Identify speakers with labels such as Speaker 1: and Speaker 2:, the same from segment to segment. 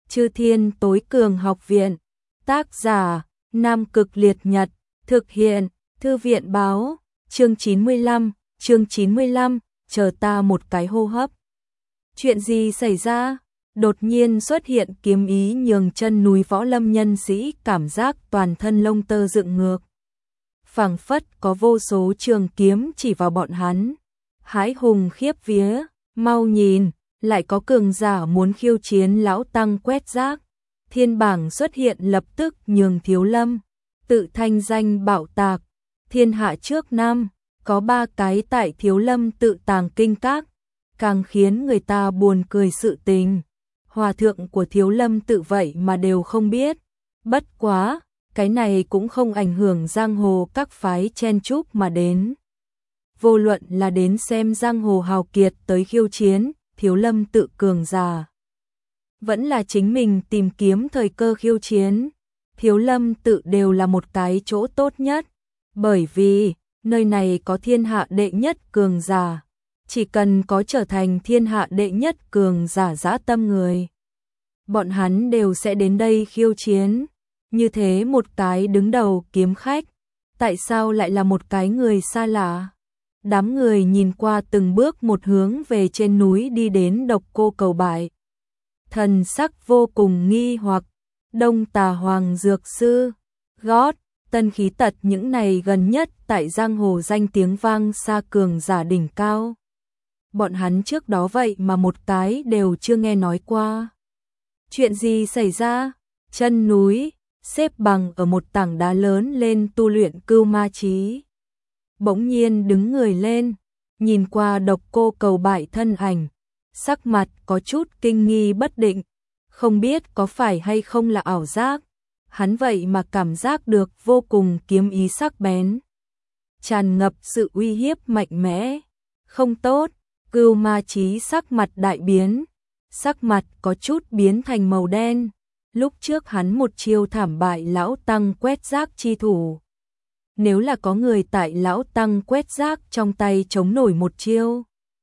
Speaker 1: Chư Thiên Tối Cường Học Viện. Tác giả: Nam Cực Liệt Nhật. Thực hiện: Thư viện báo. Chương 95, chờ ta một cái hô hấp. Chuyện gì xảy ra? Đột nhiên xuất hiện kiếm ý nhường chân núi Võ Lâm nhân sĩ cảm giác toàn thân lông tơ dựng ngược. Phảng phất có vô số trường kiếm chỉ vào bọn hắn. Hãi hùng khiếp vía, mau nhìn, lại có cường giả muốn khiêu chiến lão tăng quét rác. Thiên bảng xuất hiện lập tức nhường Thiếu Lâm, tự thanh danh bạo tạc, thiên hạ trước năm, có 3 cái tại Thiếu Lâm tự tàng kinh các, càng khiến người ta buồn cười sự tình. Hòa thượng của Thiếu Lâm tự vậy mà đều không biết. Bất quá, cái này cũng không ảnh hưởng giang hồ các phái chen chúc mà đến. Vô luận là đến xem giang hồ hào kiệt tới khiêu chiến, Thiếu Lâm tự cường giả, vẫn là chính mình tìm kiếm thời cơ khiêu chiến, Thiếu Lâm tự đều là một cái chỗ tốt nhất, bởi vì nơi này có thiên hạ đệ nhất cường giả, chỉ cần có trở thành thiên hạ đệ nhất cường giả dã tâm người, bọn hắn đều sẽ đến đây khiêu chiến. Như thế một cái đứng đầu kiếm khách, tại sao lại là một cái người xa lạ? Đám người nhìn qua từng bước một hướng về trên núi đi đến Độc Cô Cầu Bại. Thần sắc vô cùng nghi hoặc, Đông Tà Hoàng Dược Sư, Gót, Tân Khí Tật những này gần nhất tại giang hồ danh tiếng vang xa cường giả đỉnh cao. Bọn hắn trước đó vậy mà một cái đều chưa nghe nói qua. Chuyện gì xảy ra? Chân núi, xếp bằng ở một tảng đá lớn lên tu luyện Cưu Ma Chí. Bỗng nhiên đứng người lên, nhìn qua Độc Cô Cầu Bại thân ảnh, sắc mặt có chút kinh nghi bất định, không biết có phải hay không là ảo giác, hắn vậy mà cảm giác được vô cùng kiếm ý sắc bén, tràn ngập sự uy hiếp mạnh mẽ. Không tốt, Cưu Ma Chí sắc mặt đại biến, sắc mặt có chút biến thành màu đen. Lúc trước hắn một chiêu thảm bại lão tăng quét rác chi thủ. Nếu là có người tại lão tăng quét rác trong tay chống nổi một chiêu,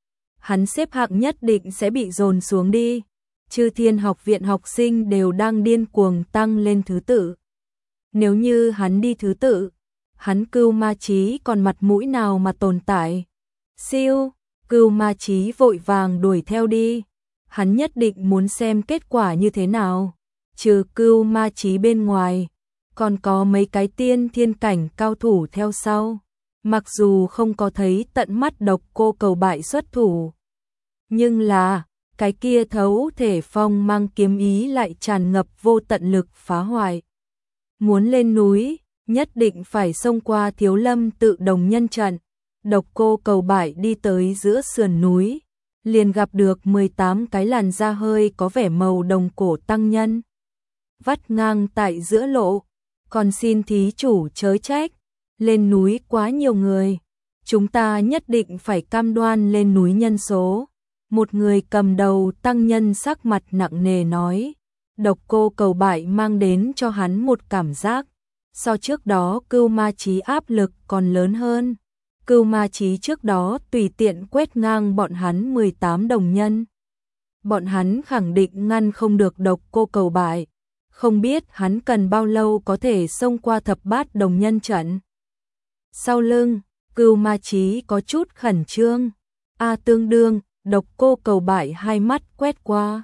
Speaker 1: hắn xếp hạng nhất định sẽ bị dồn xuống đi. Chư Thiên Học Viện học sinh đều đang điên cuồng tăng lên thứ tự. Nếu như hắn đi thứ tự, hắn Cưu Ma Chí còn mặt mũi nào mà tồn tại? Siêu, Cưu Ma Chí vội vàng đuổi theo đi. Hắn nhất định muốn xem kết quả như thế nào. Trừ Cưu Ma Chí bên ngoài, còn có mấy cái tiên thiên cảnh cao thủ theo sau. Mặc dù không có thấy tận mắt Độc Cô Cầu Bại xuất thủ, nhưng là cái kia thấu thể phong mang kiếm ý lại tràn ngập vô tận lực phá hoại. Muốn lên núi, nhất định phải xông qua Thiếu Lâm tự đồng nhân trận. Độc Cô Cầu Bại đi tới giữa sườn núi, liền gặp được 18 cái làn da hơi có vẻ màu đồng cổ tăng nhân vắt ngang tại giữa lộ. Còn xin thí chủ chớ trách, lên núi quá nhiều người, chúng ta nhất định phải cam đoan lên núi nhân số. Một người cầm đầu tăng nhân sắc mặt nặng nề nói. Độc Cô Cầu Bại mang đến cho hắn một cảm giác, so trước đó Cưu Ma Chí áp lực còn lớn hơn. Cưu Ma Chí trước đó tùy tiện quét ngang bọn hắn 18 đồng nhân. Bọn hắn khẳng định ngăn không được Độc Cô Cầu Bại. Không biết hắn cần bao lâu có thể xông qua thập bát đồng nhân trận. Sau lưng, Cưu Ma Chí có chút khẩn trương. Tương đương, Độc Cô Cầu Bại hai mắt quét qua.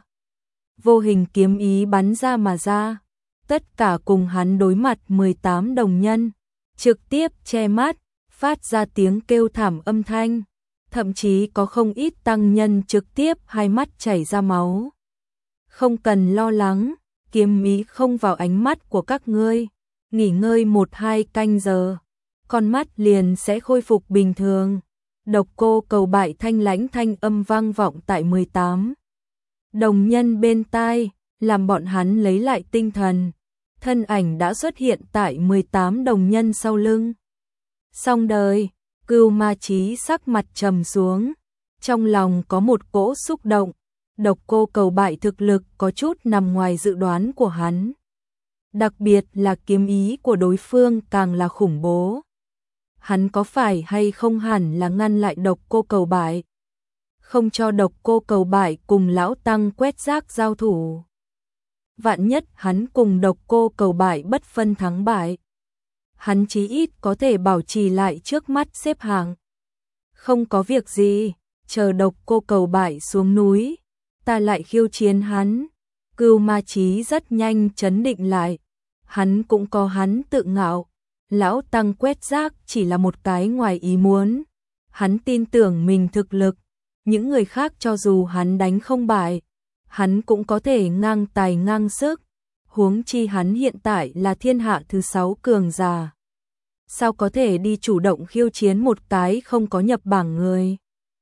Speaker 1: Vô hình kiếm ý bắn ra mà ra. Tất cả cùng hắn đối mặt 18 đồng nhân. Trực tiếp che mắt, phát ra tiếng kêu thảm âm thanh. Thậm chí có không ít tăng nhân trực tiếp hai mắt chảy ra máu. Không cần lo lắng. Kiếm ý không vào ánh mắt của các ngươi, nghỉ ngơi 1-2 canh giờ, con mắt liền sẽ khôi phục bình thường. Độc Cô Cầu Bại thanh lãnh thanh âm vang vọng tại 18 đồng nhân bên tai, làm bọn hắn lấy lại tinh thần. Thân ảnh đã xuất hiện tại 18 đồng nhân sau lưng. Xong đời, Cưu Ma Chí sắc mặt trầm xuống, trong lòng có một cỗ xúc động. Độc Cô Cầu Bại thực lực có chút nằm ngoài dự đoán của hắn. Đặc biệt là kiếm ý của đối phương càng là khủng bố. Hắn có phải hay không hẳn là ngăn lại Độc Cô Cầu Bại, không cho Độc Cô Cầu Bại cùng lão tăng quét rác giao thủ. vạn nhất hắn cùng Độc Cô Cầu Bại bất phân thắng bại. Hắn chí ít có thể bảo trì lại trước mắt xếp hạng. Không có việc gì, chờ Độc Cô Cầu Bại xuống núi, ta lại khiêu chiến hắn. Cưu Ma Chí rất nhanh trấn định lại, hắn cũng có hắn tự ngạo, lão tăng quét rác chỉ là một cái ngoài ý muốn. Hắn tin tưởng mình thực lực, những người khác cho dù hắn đánh không bại, hắn cũng có thể ngang tài ngang sức, huống chi hắn hiện tại là thiên hạ thứ 6 cường giả. Sao có thể đi chủ động khiêu chiến một cái không có nhập bảng người.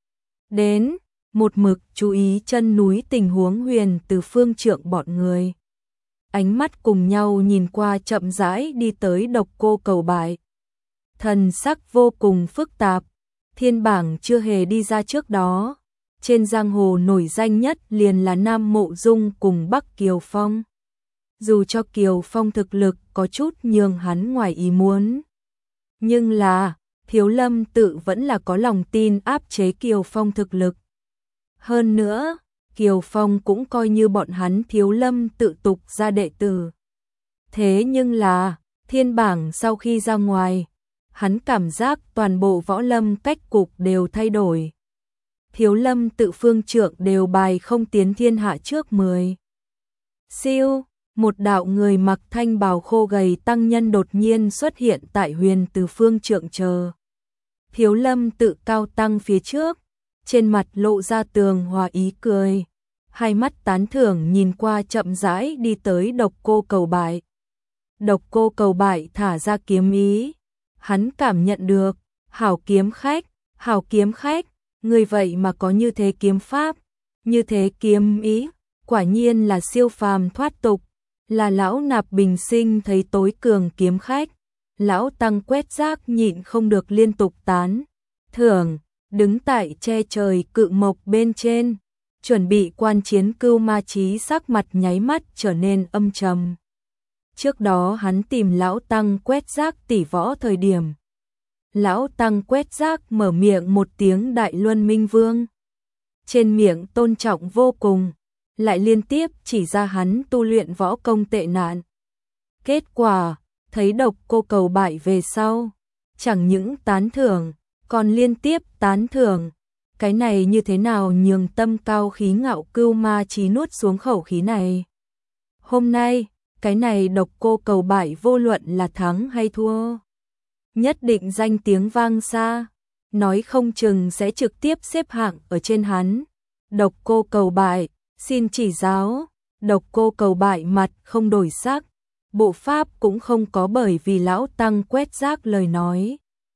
Speaker 1: Đến, một mực chú ý chân núi tình huống Huyền Từ Phương Trượng bọn người. Ánh mắt cùng nhau nhìn qua chậm rãi đi tới Độc Cô Cầu Bại. Thần sắc vô cùng phức tạp, thiên bảng chưa hề đi ra trước đó. Trên giang hồ nổi danh nhất liền là Nam Mộ Dung cùng Bắc Kiều Phong. Dù cho Kiều Phong thực lực có chút nhường hắn ngoài ý muốn, nhưng là Thiếu Lâm Tự vẫn là có lòng tin áp chế Kiều Phong thực lực. Hơn nữa, Kiều Phong cũng coi như bọn hắn Thiếu Lâm Tự tục ra đệ tử. Thế nhưng là, thiên bảng sau khi ra ngoài, hắn cảm giác toàn bộ võ lâm cách cục đều thay đổi. Thiếu Lâm Tự Phương Trượng đều bài không tiến thiên hạ trước 10. Siêu, một đạo người mặc thanh bào khô gầy tăng nhân đột nhiên xuất hiện tại Huyền Từ Phương Trượng chờ. Thiếu Lâm Tự cao tăng phía trước, trên mặt lộ ra tường hòa ý cười, hai mắt tán thưởng nhìn qua chậm rãi đi tới Độc Cô Cầu Bại. Độc Cô Cầu Bại thả ra kiếm ý, hắn cảm nhận được, hảo kiếm khách, người vậy mà có như thế kiếm pháp, như thế kiếm ý, quả nhiên là siêu phàm thoát tục, là lão nạp bình sinh thấy tối cường kiếm khách. Lão tăng quét rác nhịn không được liên tục tán thưởng, đứng tại che trời cự mộc bên trên, chuẩn bị quan chiến. Cưu Ma Chí sắc mặt nháy mắt trở nên âm trầm. Trước đó hắn tìm lão tăng quét rác tỷ võ thời điểm, lão tăng quét rác mở miệng một tiếng Đại Luân Minh Vương, trên miệng tôn trọng vô cùng, lại liên tiếp chỉ ra hắn tu luyện võ công tệ nạn. Kết quả, thấy Độc Cô Cầu Bại về sau, chẳng những tán thưởng, còn liên tiếp tán thưởng. Cái này như thế nào nhường tâm cao khí ngạo Cưu Ma Chí nuốt xuống khẩu khí này. Hôm nay, cái này Độc Cô Cầu Bại vô luận là thắng hay thua, nhất định danh tiếng vang xa, nói không chừng sẽ trực tiếp xếp hạng ở trên hắn. Độc Cô Cầu Bại, xin chỉ giáo. Độc Cô Cầu Bại mặt không đổi sắc, bộ pháp cũng không có bởi vì lão tăng quét rác lời nói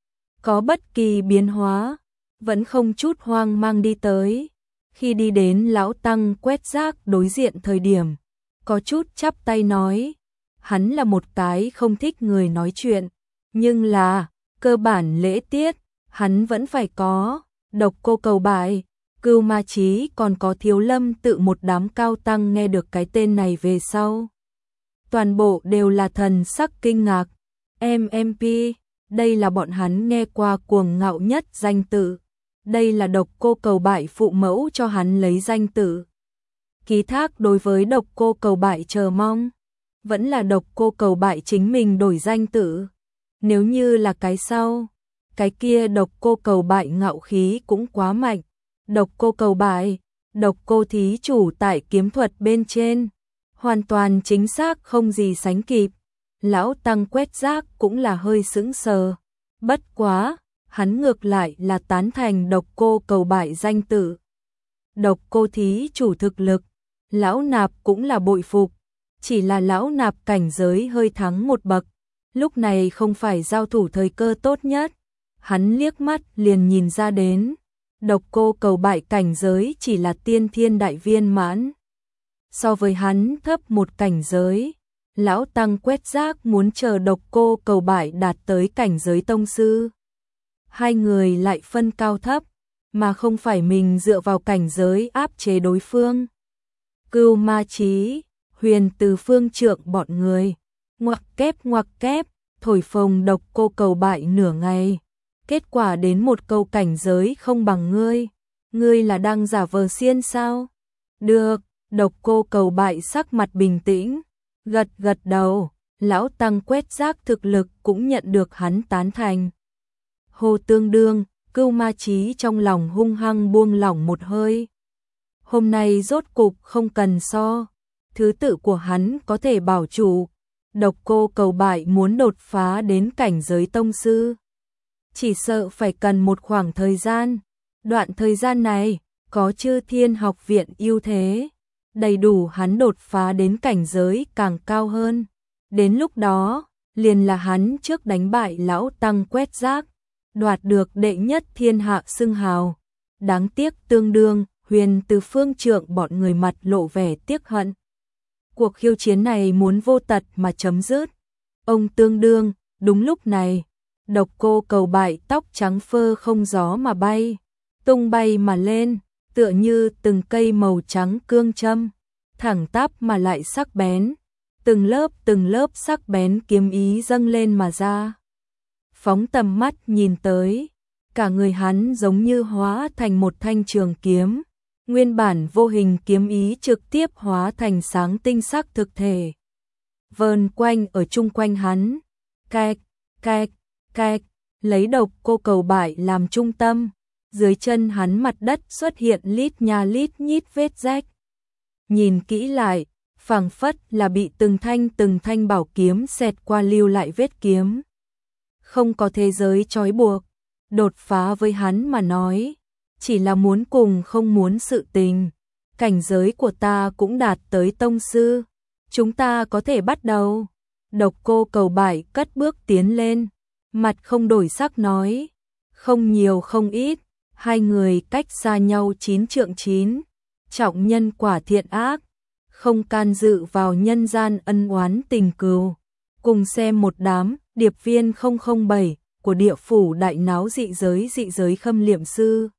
Speaker 1: có bất kỳ biến hóa, vẫn không chút hoang mang đi tới. Khi đi đến lão tăng quét rác đối diện thời điểm, có chút chắp tay nói, hắn là một cái không thích người nói chuyện, nhưng là cơ bản lễ tiết hắn vẫn phải có. Độc Cô Cầu Bại, Cưu Ma Chí còn có Thiếu Lâm Tự một đám cao tăng nghe được cái tên này về sau, toàn bộ đều là thần sắc kinh ngạc. MMP, đây là bọn hắn nghe qua cuồng ngạo nhất danh tự. Đây là Độc Cô Cầu Bại phụ mẫu cho hắn lấy danh tự. Ký thác đối với Độc Cô Cầu Bại chờ mong, vẫn là Độc Cô Cầu Bại chính mình đổi danh tự. Nếu như là cái sau, cái kia Độc Cô Cầu Bại ngạo khí cũng quá mạnh. Độc Cô Cầu Bại, Độc Cô thí chủ tại kiếm thuật bên trên, hoàn toàn chính xác không gì sánh kịp. Lão tăng quét rác cũng là hơi sững sờ. Bất quá, hắn ngược lại là tán thành Độc Cô Cầu Bại danh tự. Độc Cô thí chủ thực lực, lão nạp cũng là bội phục, chỉ là lão nạp cảnh giới hơi thắng một bậc, lúc này không phải giao thủ thời cơ tốt nhất. Hắn liếc mắt liền nhìn ra đến, Độc Cô Cầu Bại cảnh giới chỉ là tiên thiên đại viên mãn, so với hắn thấp một cảnh giới. Lão tăng quét rác muốn chờ Độc Cô Cầu Bại đạt tới cảnh giới tông sư, hai người lại phân cao thấp, mà không phải mình dựa vào cảnh giới áp chế đối phương. Cưu Ma Chí, Huyền Từ Phương Trượng bọn người, ngoặc kép, thổi phồng Độc Cô Cầu Bại nửa ngày. Kết quả đến một câu cảnh giới không bằng ngươi là đang giả vờ xiên sao? Được, Độc Cô Cầu Bại sắc mặt bình tĩnh, gật gật đầu, lão tăng quét rác thực lực cũng nhận được hắn tán thành. Hồ Tương Đương, Cưu Ma Chí trong lòng hung hăng buông lỏng một hơi. Hôm nay rốt cục không cần so, thứ tự của hắn có thể bảo chủ. Độc Cô Cầu Bại muốn đột phá đến cảnh giới tông sư, chỉ sợ phải cần một khoảng thời gian. Đoạn thời gian này, có Chư Thiên Học Viện ưu thế, đầy đủ hắn đột phá đến cảnh giới càng cao hơn. Đến lúc đó, liền là hắn trước đánh bại lão tăng quét rác, đoạt được đệ nhất thiên hạ xưng hào. Đáng tiếc Tương Đương, Huyền Từ Phương Trượng bọn người mặt lộ vẻ tiếc hận. Cuộc khiêu chiến này muốn vô tật mà chấm dứt. Ông Tương Đương, đúng lúc này, Độc Cô Cầu Bại tóc trắng phơ không gió mà bay, tung bay mà lên, tựa như từng cây màu trắng cương châm, thẳng tắp mà lại sắc bén, từng lớp sắc bén kiếm ý dâng lên mà ra. Phóng tầm mắt nhìn tới, cả người hắn giống như hóa thành một thanh trường kiếm, nguyên bản vô hình kiếm ý trực tiếp hóa thành sáng tinh sắc thực thể, vờn quanh ở chung quanh hắn, kẹt, kẹt, kẹt, lấy Độc Cô Cầu Bại làm trung tâm, dưới chân hắn mặt đất xuất hiện lít nha lít nhít vết rách. Nhìn kỹ lại, phảng phất là bị từng thanh bảo kiếm xẹt qua lưu lại vết kiếm. Không có thế giới trói buộc, đột phá với hắn mà nói, chỉ là muốn cùng không muốn sự tình. Cảnh giới của ta cũng đạt tới tông sư, chúng ta có thể bắt đầu. Độc Cô Cầu Bại cất bước tiến lên, mặt không đổi sắc nói, không nhiều không ít, hai người cách xa nhau 9 trượng 9, trọng nhân quả thiện ác, không can dự vào nhân gian ân oán tình cừu. Cùng xem một đám điệp viên 007 của địa phủ đại náo dị giới khâm liệm sư.